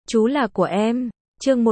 Chú là của em. Chương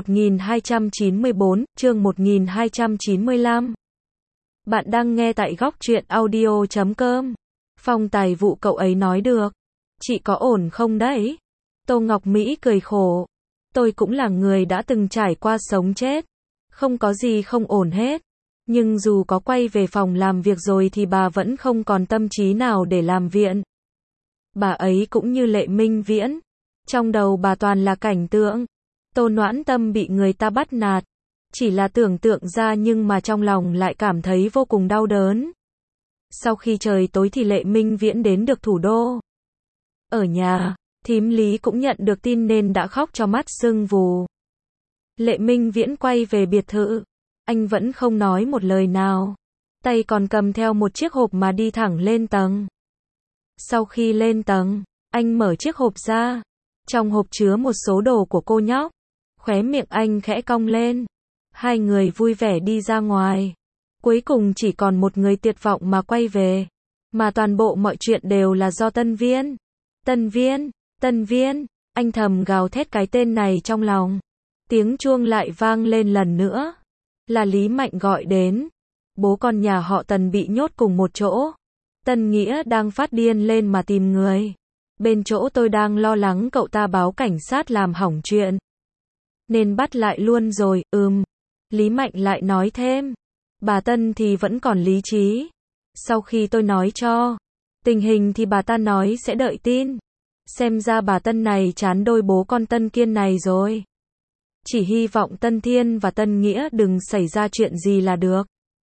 1294, chương 1295. Bạn đang nghe tại góc truyện audio.com. Phong tài vụ cậu ấy nói được. Chị có ổn không đấy? Tô Ngọc Mỹ cười khổ. Tôi cũng là người đã từng trải qua sống chết. Không có gì không ổn hết. Nhưng dù có quay về phòng làm việc rồi thì bà vẫn không còn tâm trí nào để làm viện. Bà ấy cũng như Lệ Minh Viễn. Trong đầu bà toàn là cảnh tượng. Tô Noãn Tâm bị người ta bắt nạt. Chỉ là tưởng tượng ra nhưng mà trong lòng lại cảm thấy vô cùng đau đớn. Sau khi trời tối thì Lệ Minh Viễn đến được thủ đô. Ở nhà, thím Lý cũng nhận được tin nên đã khóc cho mắt sưng vù. Lệ Minh Viễn quay về biệt thự. Anh vẫn không nói một lời nào. Tay còn cầm theo một chiếc hộp mà đi thẳng lên tầng. Sau khi lên tầng, anh mở chiếc hộp ra. Trong hộp chứa một số đồ của cô nhóc. Khóe miệng anh khẽ cong lên. Hai người vui vẻ đi ra ngoài. Cuối cùng chỉ còn một người tuyệt vọng mà quay về. Mà toàn bộ mọi chuyện đều là do Tân Viên. Tân Viên, Tân Viên, anh thầm gào thét cái tên này trong lòng. Tiếng chuông lại vang lên lần nữa. Là Lý Mạnh gọi đến. Bố con nhà họ Tần bị nhốt cùng một chỗ. Tân Nghĩa đang phát điên lên mà tìm người. Bên chỗ tôi đang lo lắng cậu ta báo cảnh sát làm hỏng chuyện. Nên bắt lại luôn rồi, Lý Mạnh lại nói thêm. Bà Tân thì vẫn còn lý trí. Sau khi tôi nói cho tình hình thì bà ta nói sẽ đợi tin. Xem ra bà Tân này chán đôi bố con Tân Kiên này rồi. Chỉ hy vọng Tân Thiên và Tân Nghĩa đừng xảy ra chuyện gì là được.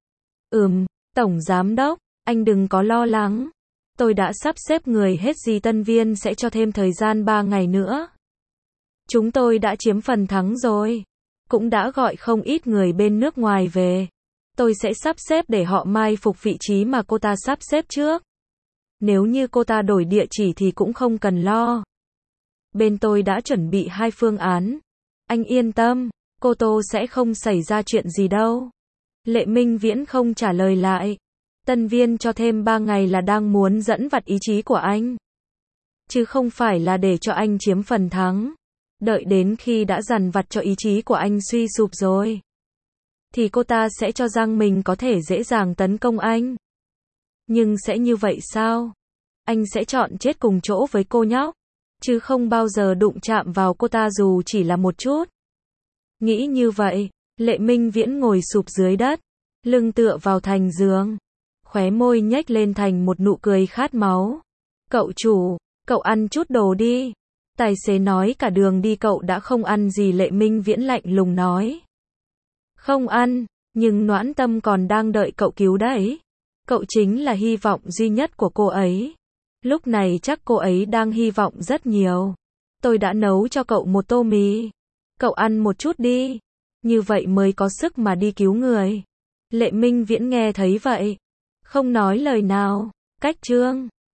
Tổng giám đốc, anh đừng có lo lắng. Tôi đã sắp xếp người hết gì Tân Viên sẽ cho thêm thời gian 3 ngày nữa. Chúng tôi đã chiếm phần thắng rồi. Cũng đã gọi không ít người bên nước ngoài về. Tôi sẽ sắp xếp để họ mai phục vị trí mà cô ta sắp xếp trước. Nếu như cô ta đổi địa chỉ thì cũng không cần lo. Bên tôi đã chuẩn bị 2 phương án. Anh yên tâm, cô Tô sẽ không xảy ra chuyện gì đâu. Lệ Minh Viễn không trả lời lại. Tân Viên cho thêm 3 ngày là đang muốn dẫn vặt ý chí của anh. Chứ không phải là để cho anh chiếm phần thắng. Đợi đến khi đã dằn vặt cho ý chí của anh suy sụp rồi. Thì cô ta sẽ cho rằng mình có thể dễ dàng tấn công anh. Nhưng sẽ như vậy sao? Anh sẽ chọn chết cùng chỗ với cô nhóc. Chứ không bao giờ đụng chạm vào cô ta dù chỉ là một chút. Nghĩ như vậy, Lệ Minh Viễn ngồi sụp dưới đất. Lưng tựa vào thành giường. Khóe môi nhếch lên thành một nụ cười khát máu. Cậu chủ, cậu ăn chút đồ đi. Tài xế nói cả đường đi cậu đã không ăn gì. Lệ Minh Viễn lạnh lùng nói. Không ăn, nhưng Noãn Tâm còn đang đợi cậu cứu đấy. Cậu chính là hy vọng duy nhất của cô ấy. Lúc này chắc cô ấy đang hy vọng rất nhiều. Tôi đã nấu cho cậu một tô mì. Cậu ăn một chút đi. Như vậy mới có sức mà đi cứu người. Lệ Minh Viễn nghe thấy vậy. Không nói lời nào. Cách chương